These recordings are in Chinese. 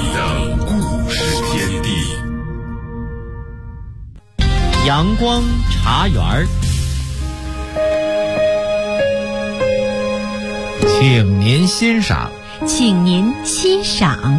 的故事天地。 阳光茶园， 请您欣赏。 请您欣赏。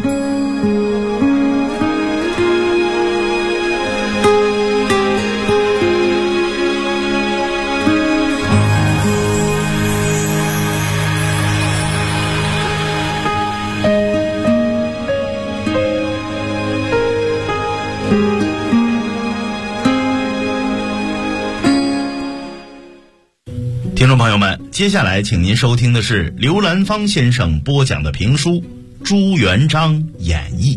听众朋友们，接下来请您收听的是刘兰芳先生播讲的评书《朱元璋演义》。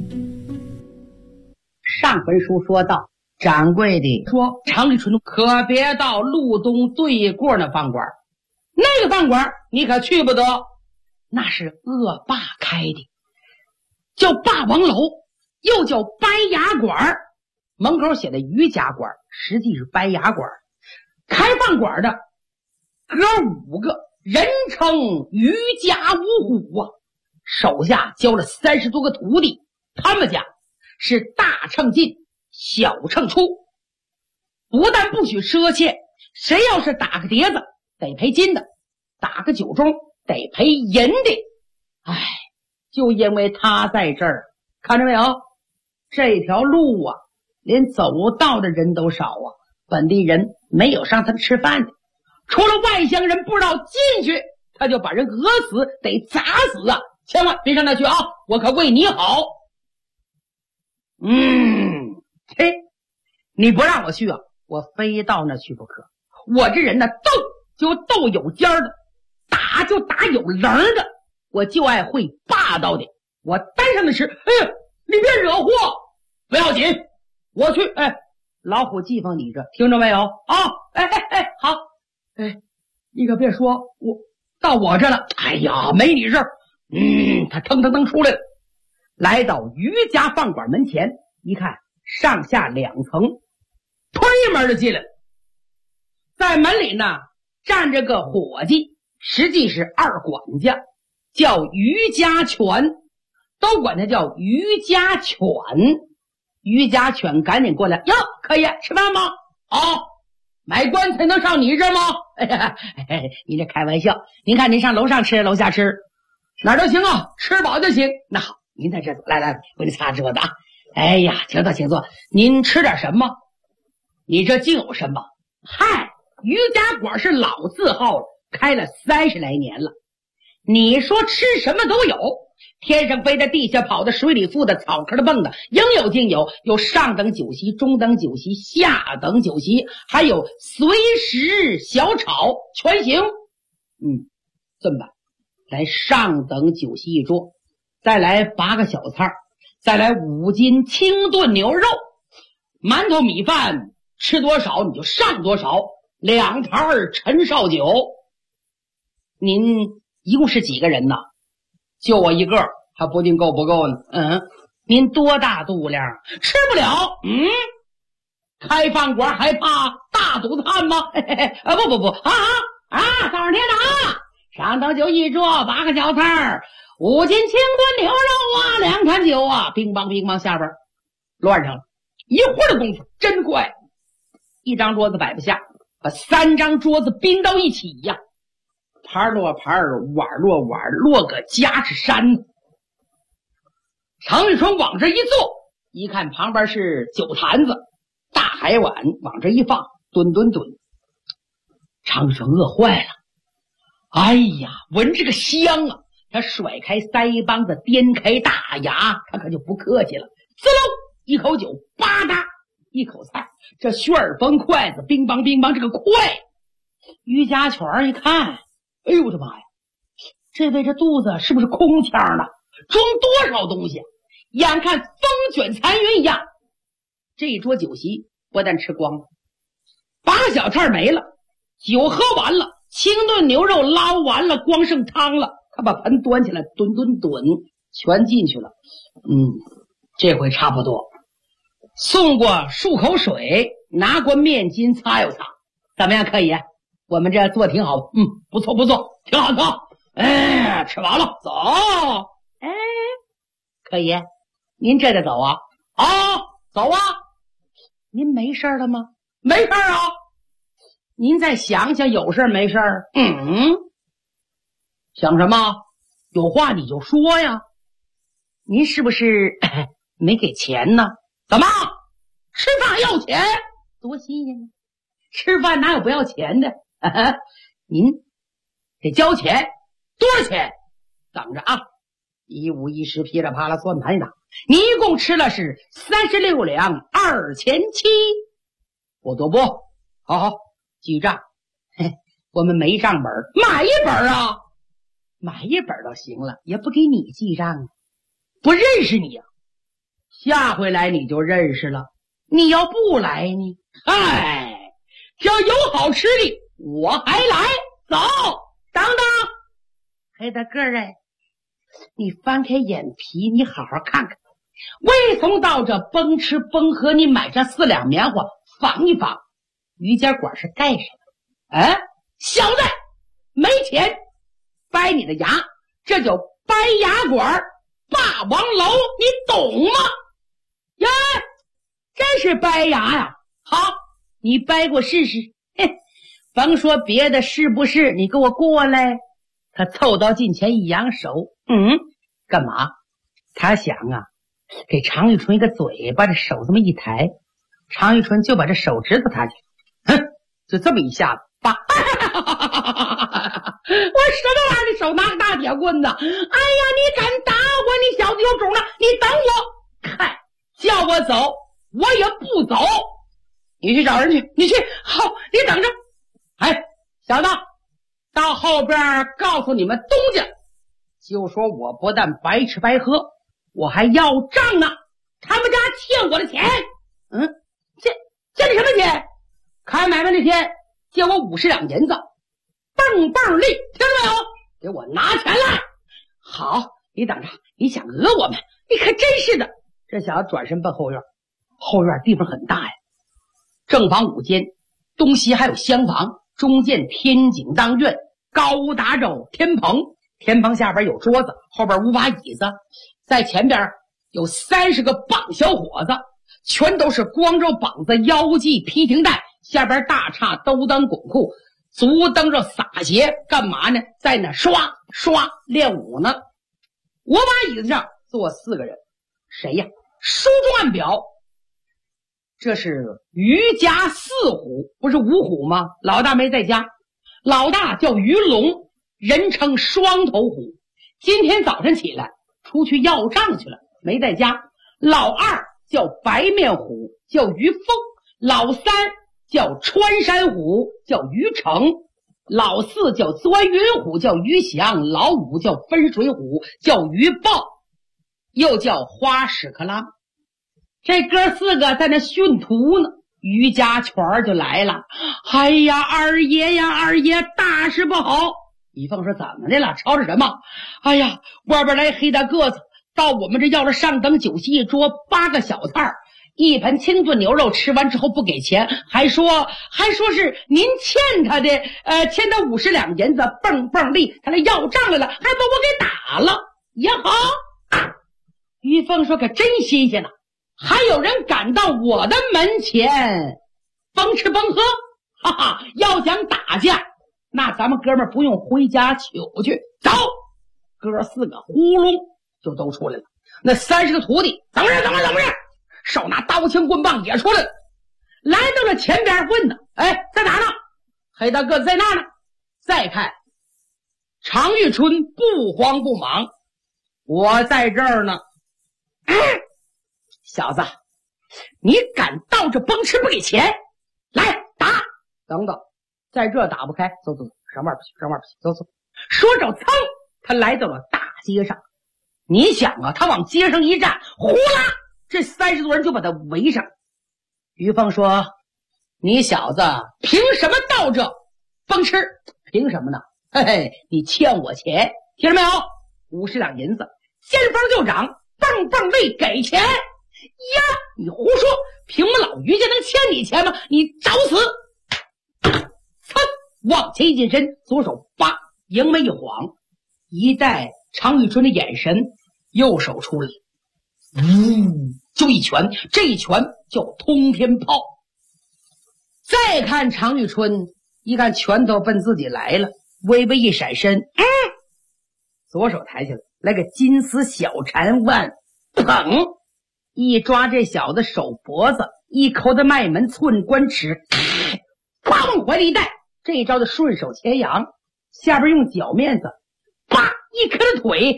上回书说到，掌柜的说常遇春可别到路东对过那饭馆，那个饭馆你可去不得，那是恶霸开的，叫霸王楼，又叫掰牙馆，门口写的瑜伽馆，实际是掰牙馆。开饭馆的哥5个，人称瑜伽五虎啊，手下教了30多个徒弟，他们家是大秤进小秤出，不但不许赊欠，谁要是打个碟子得赔金的，打个酒盅得赔银的。哎，就因为他在这儿，看着没有，这条路啊连走道的人都少啊，本地人没有上他吃饭的，除了外乡人不知道进去他就把人讹死得砸死啊，千万别上那去啊，我可为你好。嘿，你不让我去啊，我非到那去不可。我这人呢，斗就斗有尖的，打就打有棱的，我就爱会霸道的。我单上的吃，哎呀，你别惹祸，不要紧，我去。哎，老虎记放你这，听着没有啊？好。哎，你可别说我到我这了，哎呀，没你事儿。他腾腾腾出来了，来到瑜伽饭馆门前，一看上下2层，推门就进来了。在门里呢站着个伙计，实际是二管家，叫瑜伽拳，都管他叫瑜伽犬。瑜伽犬赶紧过来，哟，可以吃饭吗？买棺材能上你这吗？你这开玩笑，您看您上楼上吃楼下吃哪儿都行啊，吃饱就行。那好，您在这坐，来，我给你擦桌子啊。哎呀，请坐，您吃点什么？你这竟有什么？嗨，瑜伽馆是老字号了，开了30来年了，你说吃什么都有，天上飞的，地下跑的，水里浮的，草壳的蹦的，应有尽有，有上等酒席，中等酒席，下等酒席，还有随食小炒全行。这么办，来上等酒席一桌，再来8个小菜，再来5斤清炖牛肉，馒头米饭吃多少你就上多少，2坛陈绍酒。您一共是几个人呢？就我一个，还不定够不够呢。您多大肚量？吃不了。开饭馆还怕大肚子汉吗？不早上天的啊，上等酒一桌，8个小菜，5斤清炖牛肉啊，2坛酒啊，乒乓下边乱上了。一会儿的功夫真快，一张桌子摆不下，把3张桌子并到一起呀，盘落盘，碗落碗，落个家是山。常玉春往这一坐，一看旁边是酒坛子，大海碗往这一放，吨。常玉春饿坏了，哎呀，闻这个香啊，他甩开腮帮子，颠开大牙，他可就不客气了，滋溜一口酒，吧嗒一口菜，这旋儿风筷子乒乓这个快。瑜伽拳一看，哎呦我的妈呀，这位这肚子是不是空腔了？装多少东西？眼看风卷残云一样，这一桌酒席不但吃光了，8个小菜没了，酒喝完了，清炖牛肉捞完了，光剩汤了。他把盆端起来，吨全进去了。这回差不多。送过漱口水，拿过面巾擦又擦，怎么样？可以？我们这做挺好。不错，挺好。吃完了，走。可以？ 您这就走啊？啊，走啊！您没事了吗？没事啊。您再想想，有事没事？想什么？有话你就说呀。您是不是没给钱呢？怎么吃饭要钱？多新鲜啊！吃饭哪有不要钱的？您得交钱，多少钱？等着啊！15、10噼里啪啦算盘一打，你一共吃了是36两2钱7。我多不？好，记账。我们没账本，买一本啊！买一本倒行了，也不给你记账啊！不认识你呀，下回来你就认识了。你要不来呢？嗨，只要有好吃的，我还来。走，等等，黑大个儿你翻开眼皮，你好好看看，魏从到这崩吃崩喝，你买上4两棉花仿一仿，瑜伽馆是盖上的。小子，没钱掰你的牙，这叫掰牙馆霸王楼，你懂吗？呀，真是掰牙呀！好，你掰过试试。甭说别的，是不是？你给我过来。他凑到近前一扬手，干嘛？他想啊，给常玉春一个嘴巴，这手这么一抬，常玉春就把这手指头抬起来，就这么一下子，我什么玩意儿？你手拿个大铁棍子！哎呀，你敢打我？你小子有种了！你等我！看，叫我走，我也不走。你去找人去，你去。好，你等着。小子，到后边告诉你们东家，就说我不但白吃白喝，我还要账呢。他们家欠我的钱。欠你什么钱？开买卖那天借我50两银子，蹦蹦利，听到没有？给我拿钱来！好，你等着，你想讹我们，你可真是的。这小子转身奔后院，后院地方很大呀，正房5间，东西还有厢房，中间天井当院，高达着天棚，天棚下边有桌子，后边5把椅子，在前边有30个棒小伙子，全都是光着膀子，腰系皮停带，下边大叉兜裆滚裤，足蹬着洒鞋，干嘛呢？在那刷刷练武呢。5把椅子上坐4个人，谁呀？书中暗表，这是于家4虎，不是5虎吗？老大没在家，老大叫于龙，人称双头虎，今天早晨起来出去要账去了，没在家。老二叫白面虎，叫于峰，老三叫穿山虎，叫于成，老四叫钻云虎，叫于祥，老五叫分水虎，叫于豹，又叫花屎壳郎。这哥4个在那训徒呢，于家全就来了。哎呀，二爷呀，二爷，大事不好！李凤说怎么的了？吵吵什么？哎呀，外边来黑大个子，到我们这要了上等酒席一桌，8个小菜，1盆清炖牛肉，吃完之后不给钱，还说是您欠他的，欠他50两银子，蹦蹦利，他来要账来了，还把我给打了。也好，于凤说可真新鲜了，还有人赶到我的门前蹦吃蹦喝，哈哈！要想打架，那咱们哥们不用回家取去，走！哥4个呼隆就都出来了。那30个徒弟怎么着，手拿刀枪棍棒也出来了，来到了前边问呢，在哪呢？黑大个子在那呢。再看常玉春不慌不忙，我在这儿呢。小子，你敢到这崩吃不给钱？来打！等等，在这打不开，走，上外边去，走。说着，噌，他来到了大街上。你想啊，他往街上一站，呼啦，这30多人就把他围上。于凤说：“你小子凭什么到这崩吃？凭什么呢？你欠我钱，听着没有？50两银子，见风就涨，蹦蹦利，给钱。呀，你胡说！凭我们老于家能欠你钱吗？你找死！”噌，往前一近身，左手叭，迎眉一晃，一带常玉春的眼神，右手出来， 就一拳，这一拳叫通天炮。再看常遇春，一看拳头奔自己来了，微微一闪身，左手抬起来，来个金丝小缠腕，砰！一抓这小子手脖子，一口的脉门寸关尺，啪往怀里一带。这一招的顺手牵羊，下边用脚面子，啪一磕的腿，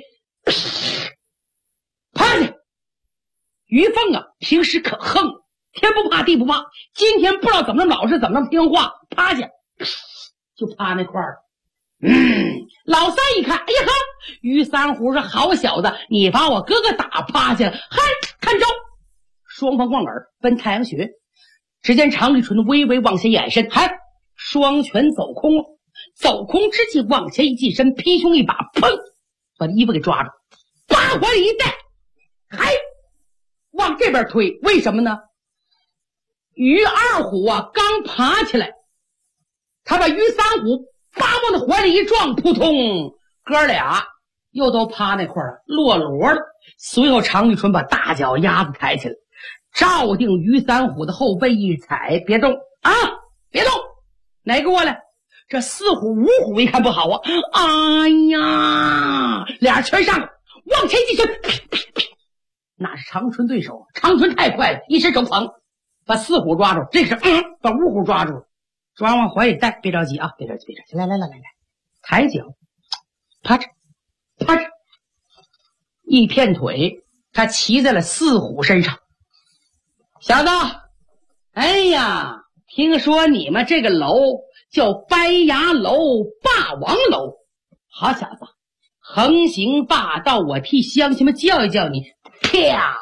趴下。于凤啊，平时可横，天不怕地不怕，今天不知道怎么那么老实，怎么那么听话，趴下就趴那块儿。老三一看，哎呀呵，于三虎是好小子，你把我哥哥打趴下了，嗨，看招！双方望耳奔太阳穴，只见常遇春微微往下掩身，嗨，双拳走空了，走空之际往前一近身，劈胸一把，砰，把衣服给抓住，八怀里一带，嗨，往这边推，为什么呢？于二虎啊，刚爬起来，他把于三虎八往他怀里一撞，扑通，哥俩又都趴那块儿落罗了。随后常遇春把大脚丫子抬起来，照定于三虎的后背一踩，别动啊，别动，哪个过来？这四虎五虎一看不好啊，哎呀，俩全上了，往前一击拳，那是常春对手，常春太快了，一伸手捧，把四虎抓住，这是把五虎抓住了，抓往怀里带，别着急啊，别着急，别着急，来，抬脚，趴着，一片腿，他骑在了四虎身上。小子，哎呀，听说你们这个楼叫掰牙楼、霸王楼，好小子，横行霸道，我替乡亲们叫一叫你，啪，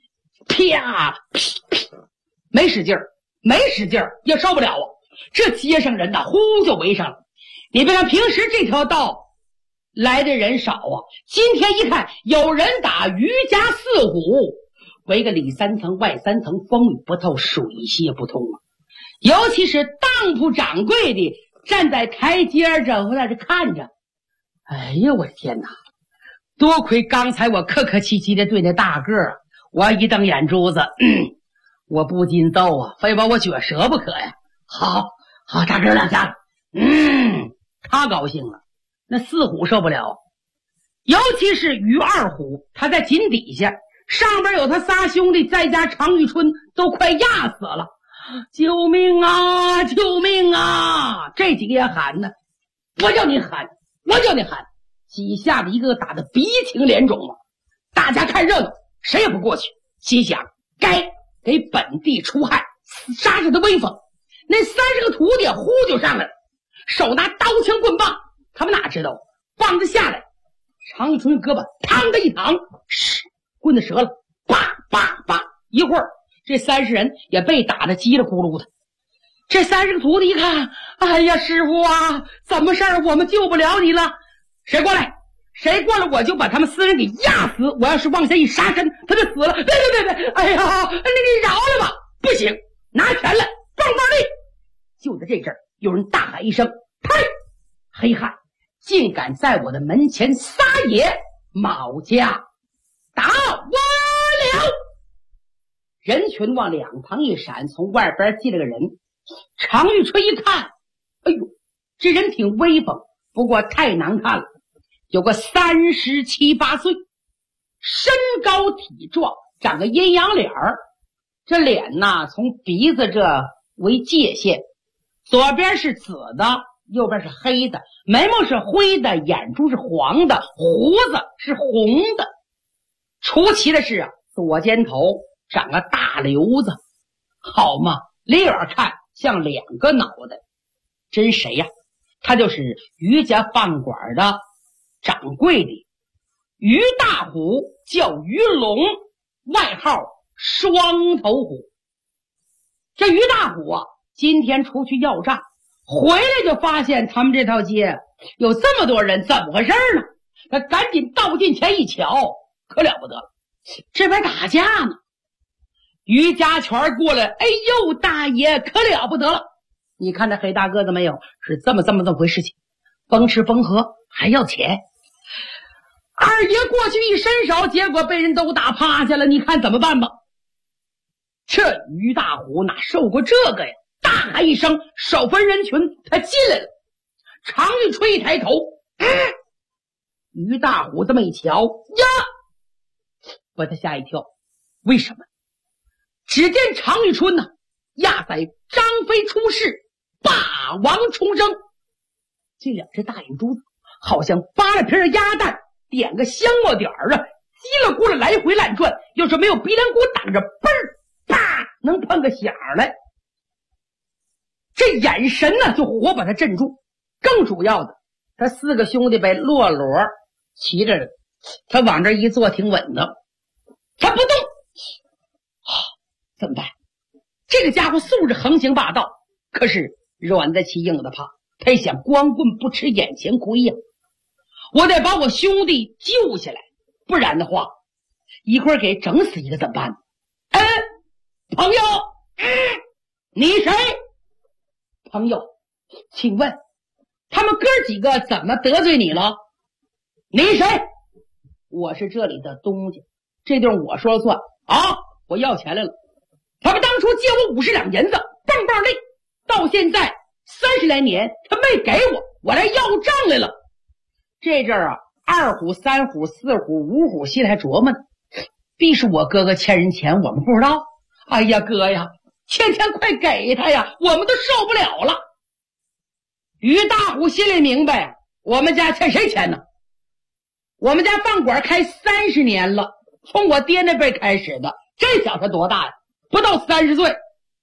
没使劲儿，也受不了啊！这街上人呐，呼就围上了。你别看平时这条道来的人少啊，今天一看有人打于家四虎，围个里三层外三层，风雨不透，水泄不通啊！尤其是当铺掌柜的站在台阶上在这看着，哎呀，我的天哪！多亏刚才我客客气气的对那大个儿，我一瞪眼珠子，我不禁揍啊，非把我撅折不可呀！好，大哥两下子，他高兴了，那四虎受不了，尤其是于二虎，他在井底下，上边有他仨兄弟，再加常遇春，都快压死了。救命啊！救命啊！这几个也喊呢，我叫你喊，几下子一个个打得鼻青脸肿啊！大家看热闹，谁也不过去，心想该给本地出害，杀杀他威风。那30个徒弟呼就上来了，手拿刀枪棍棒，他们哪知道棒子下来，常遇春胳膊嘡的一躺，棍子折了，叭，一会儿这30人也被打得叽里咕噜的。这30个徒弟一看，哎呀，师傅啊，怎么事儿？我们救不了你了，谁过来我就把他们4人给压死，我要是往下一杀身，他就死了。别，哎呀，你饶了吧！不行，拿拳来，棒力！就在这阵儿，有人大喊一声，呸！黑汉竟敢在我的门前撒野，卯家打我了！人群往两旁一闪，从外边进了个人。常遇春一看，哎呦，这人挺威风，不过太难看了，有个37、8岁，身高体壮，长个阴阳脸儿，这脸呐从鼻子这为界限，左边是紫的，右边是黑的，眉毛是灰的，眼珠是黄的，胡子是红的。出奇的是啊，左肩头长个大瘤子，好嘛，离远看像2个脑袋。真谁呀？他就是于家饭馆的掌柜的于大虎，叫于龙，外号双头虎。这于大虎啊，今天出去要账，回来就发现他们这条街有这么多人，怎么回事呢？他赶紧倒进前一瞧，可了不得了，这边打架呢。于家全过来，哎呦，大爷可了不得了！你看这黑大个子没有？是这么回事情，甭吃甭喝还要钱。啊！ 二爷过去一伸手，结果被人都打趴下了，你看怎么办吧？这于大虎哪受过这个呀？大喊一声，手分人群，他进来了。常玉春一抬头，于大虎这么一瞧呀，把他吓一跳。为什么？只见常玉春呢，压在张飞出世，霸王重生。这两只大眼珠子好像扒了瓶鸭蛋，点个香末点儿啊，叽了咕了来回乱转，要是没有鼻梁骨挡着，嘣儿啪能碰个响来。这眼神呢就活把他镇住。更主要的，他四个兄弟被落裸骑着了，他往这一坐挺稳的，他不动。怎么办？这个家伙素质横行霸道，可是软的起硬的怕。他一想，光棍不吃眼前亏呀，我得把我兄弟救下来，不然的话一会儿给整死一个怎么办？朋友，你谁？朋友，请问他们哥几个怎么得罪你了？你谁？我是这里的东家，这地儿我说了算啊！我要钱来了，他们当初借我50两银子，棒棒累，到现在30来年，他没给我，我来要账来了。这阵儿啊，2虎、3虎、4虎、5虎心里还琢磨呢，必是我哥哥欠人钱，我们不知道。哎呀，哥呀，欠钱快给他呀，我们都受不了了。于大虎心里明白，我们家欠谁钱呢？我们家饭馆开30年了，从我爹那辈开始的。这小子多大呀？不到30岁。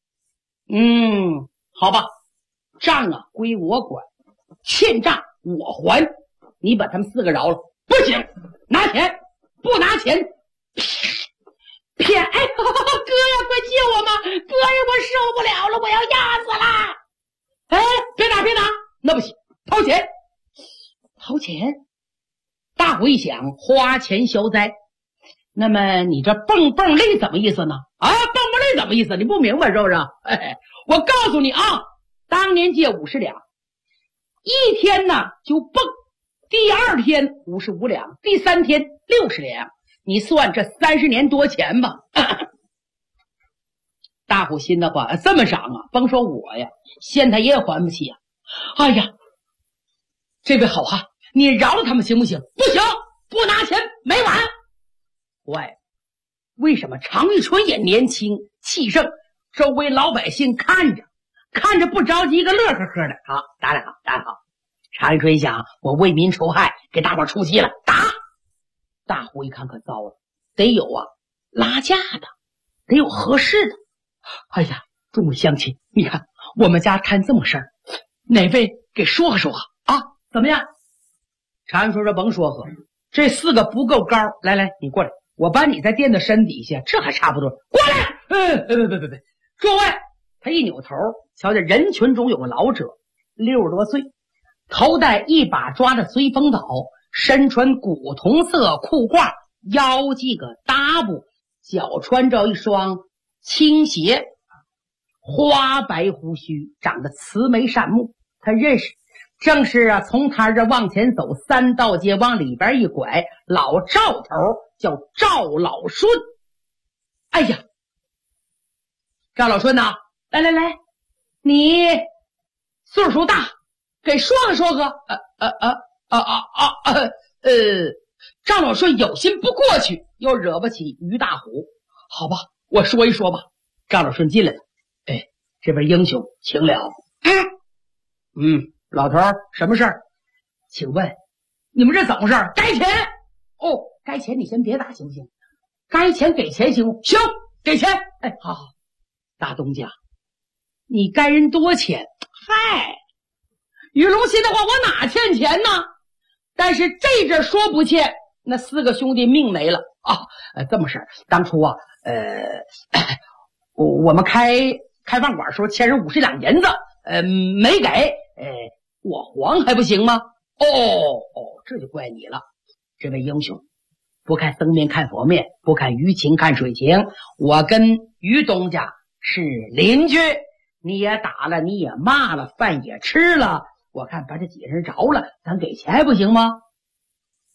好吧，账啊归我管，欠账我还，你把他们4个饶了。不行，拿钱，不拿钱骗！哎，哥呀，快救我嘛！哥呀，我受不了了，我要压死了！哎，别打，那不行，掏钱。大虎一想，花钱消灾。那么你这蹦蹦累怎么意思呢？蹦蹦累怎么意思？你不明白是不是？我告诉你啊，当年借50两，一天呢就蹦，第2天55两，第3天60两，你算这30年多钱吧。大虎心的话，这么赏啊，甭说我呀，县太爷还不起呀。哎呀，这位好汉，你饶了他们行不行？不行，不拿钱没完。喂，为什么常玉春也年轻气盛，周围老百姓看着不着急，一个乐呵呵的。好，打得好。常玉春想，我为民除害，给大伙出气了，打。大虎一看可糟了，得有啊拉架的，得有合适的。哎呀，众位乡亲，你看我们家摊这么事儿，哪位给说和啊？怎么样？常玉春说甭说和，这4个不够高，来，你过来，我把你再垫到身底下，这还差不多。过来！别，诸位！他一扭头，瞧见人群中有个老者，60多岁，头戴一把抓的随风斗，身穿古铜色裤褂，腰系个搭布，脚穿着一双青鞋，花白胡须，长得慈眉善目。他认识，正是啊，从他这往前走3道街，往里边一拐，老赵头叫赵老顺。哎呀，赵老顺呐，来，你岁数大，给说和。赵老顺有心不过去，又惹不起于大虎。好吧，我说一说吧。赵老顺进来了，这位英雄请了。老头儿，什么事儿？请问你们这怎么回事？该钱该钱你先别打行不行？该钱给钱行不行？给钱。好，大东家，你该人多钱？嗨，于龙心的话，我哪欠钱呢？但是这阵说不欠，那4个兄弟命没了啊！这么事儿，当初啊，我们开饭馆时候欠人50两银子，没给，我还还不行吗？这就怪你了，这位英雄，不看僧面看佛面，不看鱼情看水情，我跟于东家是邻居，你也打了，你也骂了，饭也吃了，我看把这几人着了，咱给钱还不行吗？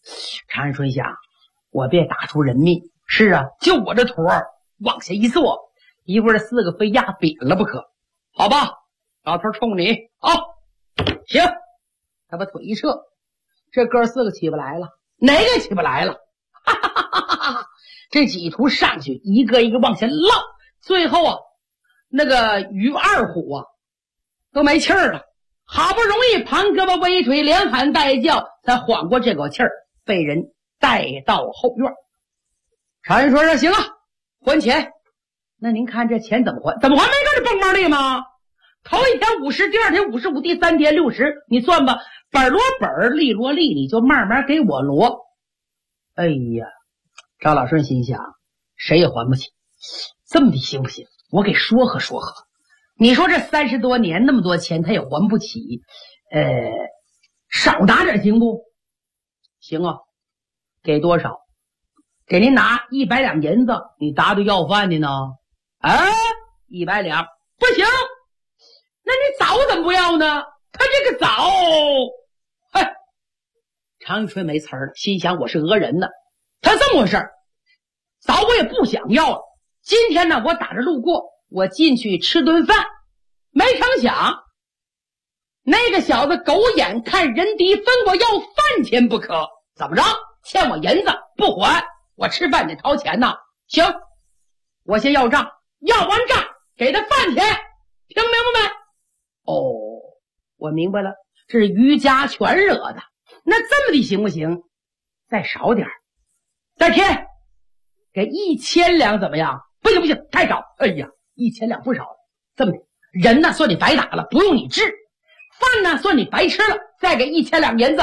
常安春想，我别打出人命。是啊，就我这坨往下一坐，一会儿4个非压扁了不可。好吧，老头冲你啊，行。他把腿一撤，这哥4个起不来了，哪个起不来了？哈哈哈哈哈！这几图上去，一个一个往下落，最后啊，那个于二虎啊都没气儿了。好不容易盘胳膊微腿，连喊带叫，才缓过这口气儿，被人带到后院。常人说：“行啊，还钱。那您看这钱怎么还？怎么还？没看这蹦蹦利吗？头一天50，第二天55，第3天60，你算吧，本罗本，利罗利，你就慢慢给我罗。”哎呀，赵老顺心想，谁也还不起，这么的行不行？我给说和说和。你说这30多年那么多钱他也还不起，少打点行不行啊？给多少？给您拿100两银子，你打赌要饭的呢？100两不行，那你枣怎么不要呢？他这个枣，嘿，常春没词儿了，心想我是讹人呢。他这么回事儿，枣我也不想要了。今天呢，我打着路过，我进去吃顿饭，没成想那个小子狗眼看人低，分我要饭钱不可。怎么着？欠我银子不还，我吃饭得掏钱呐。行，我先要账，要完账给他饭钱，听明白没？哦，我明白了，这是于家全惹的。那这么的行不行？再少点，再添，给1000两怎么样？不行不行，太少。哎呀，1000两不少了。这么的，人呢算你白打了，不用你治；饭呢算你白吃了，再给1000两银子。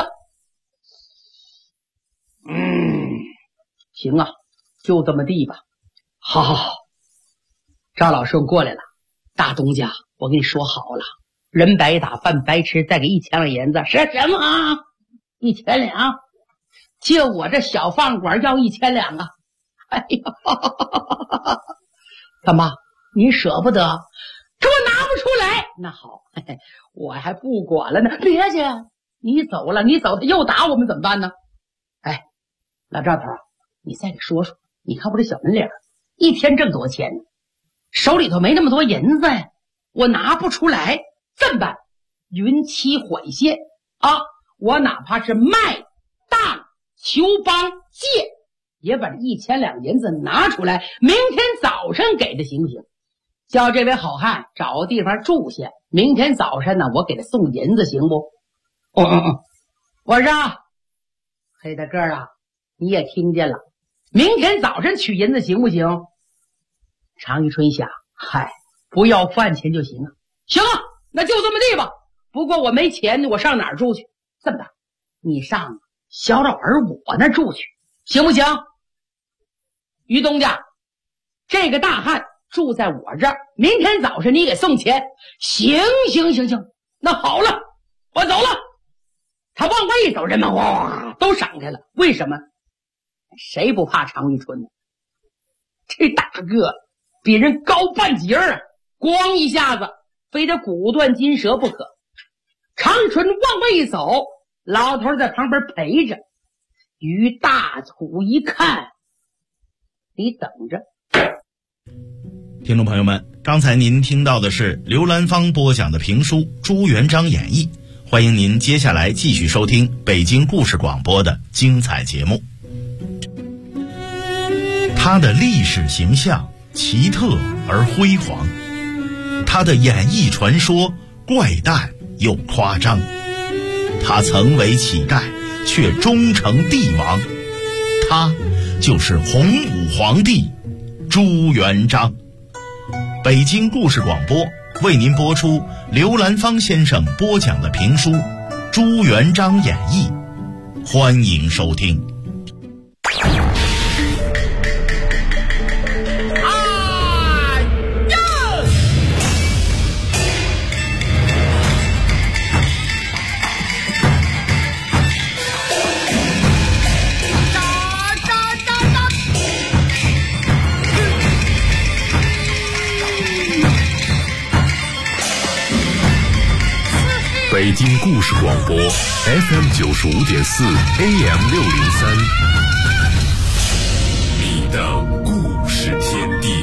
行啊，就这么地吧。好好好，赵老顺过来了。大东家，我跟你说好了，人白打，饭白吃，再给1000两银子。是什么啊？1000两？就我这小饭馆要1000两啊！哎呀，干嘛？你舍不得？可我拿不出来。那好，嘿嘿，我还不管了呢。别去，你走了，你走他又打我们怎么办呢？哎，老赵头，你再给说说，你看我这小门脸一天挣多少钱呢？手里头没那么多银子呀，我拿不出来。这么办？云期缓线啊！我哪怕是卖当求帮借，也把这1000两银子拿出来，明天早上给他行不行？叫这位好汉找个地方住下，明天早上呢，我给他送银子行不？我说黑大个啊，你也听见了，明天早上取银子行不行？常玉春想，嗨，不要饭钱就行啊。行啊，那就这么地吧。不过我没钱呢，我上哪儿住去？这么的，你上小老儿我那住去，行不行？于东家，这个大汉住在我这儿，明天早上你给送钱。行，那好了，我走了。他往外一走，人们哇都闪开了。为什么？谁不怕常玉春呢？这大个比人高半截啊，咣一下子非得骨断筋折不可。常玉春往外一走，老头在旁边陪着。于大楚一看，你等着。 听众朋友们，刚才您听到的是刘兰芳播讲的评书《朱元璋演义》，欢迎您接下来继续收听北京故事广播的精彩节目。他的历史形象奇特而辉煌，他的演艺传说怪诞又夸张，他曾为乞丐却终成帝王，他就是洪武皇帝朱元璋。北京故事广播为您播出刘兰芳先生播讲的评书《朱元璋演义》，欢迎收听。 北京故事广播 FM 95.4 AM 603，你的故事天地。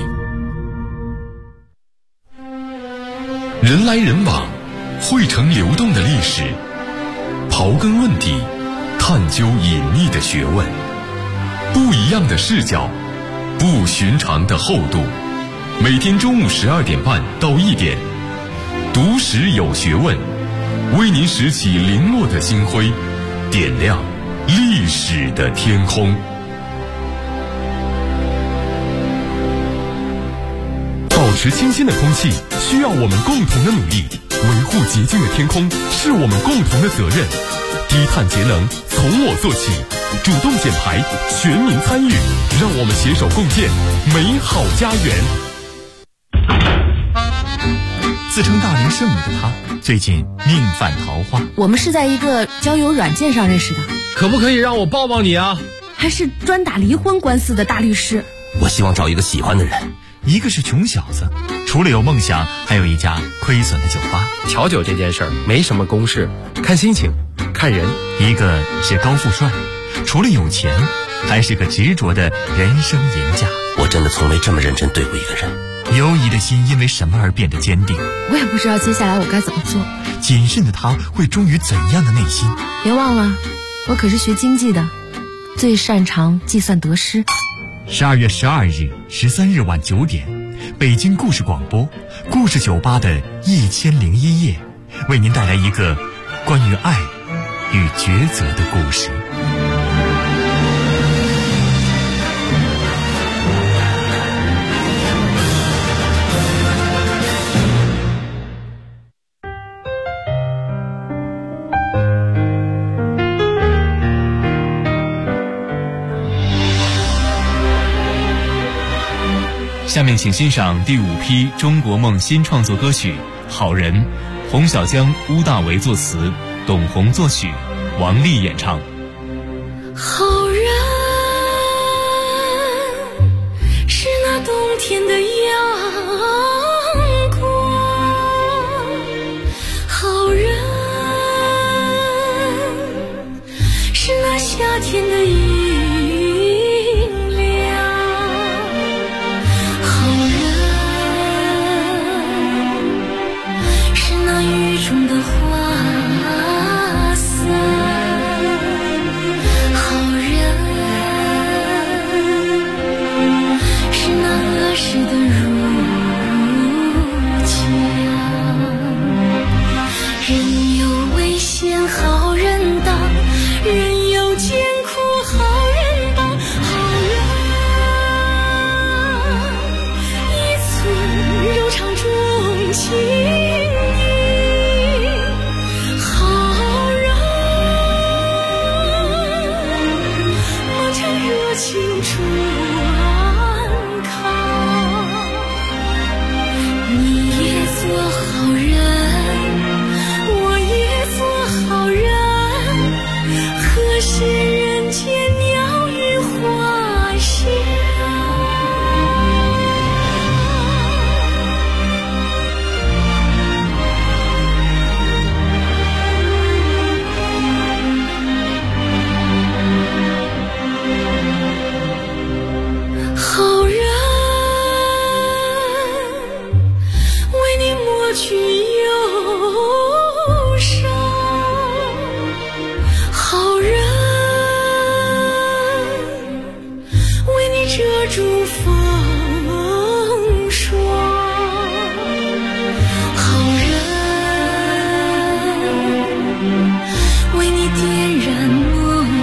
人来人往，汇成流动的历史，刨根问底，探究隐秘的学问，不一样的视角，不寻常的厚度。每天中午12点半到1点，读史有学问，为您拾起零落的星辉，点亮历史的天空。保持清新的空气需要我们共同的努力，维护洁净的天空是我们共同的责任。低碳节能从我做起，主动减排，全民参与，让我们携手共建美好家园。 自称大龄剩女的她，最近命犯桃花。 我们是在一个交友软件上认识的。 可不可以让我抱抱你啊？ 还是专打离婚官司的大律师。 我希望找一个喜欢的人。 一个是穷小子，除了有梦想，还有一家亏损的酒吧。 调酒这件事儿没什么公式，看心情，看人。 一个是高富帅，除了有钱，还是个执着的人生赢家。 我真的从没这么认真对过一个人。 犹疑的心因为什么而变得坚定？ 我也不知道接下来我该怎么做。 谨慎的他会忠于怎样的内心？ 别忘了，我可是学经济的，最擅长计算得失。 12月12日、13日晚9点，北京故事广播故事酒吧的1001夜，为您带来一个关于爱与抉择的故事。 下面请欣赏第5批中国梦新创作歌曲《好人》，洪小江、乌大维作词，董宏作曲，王丽演唱。 好人是那冬天的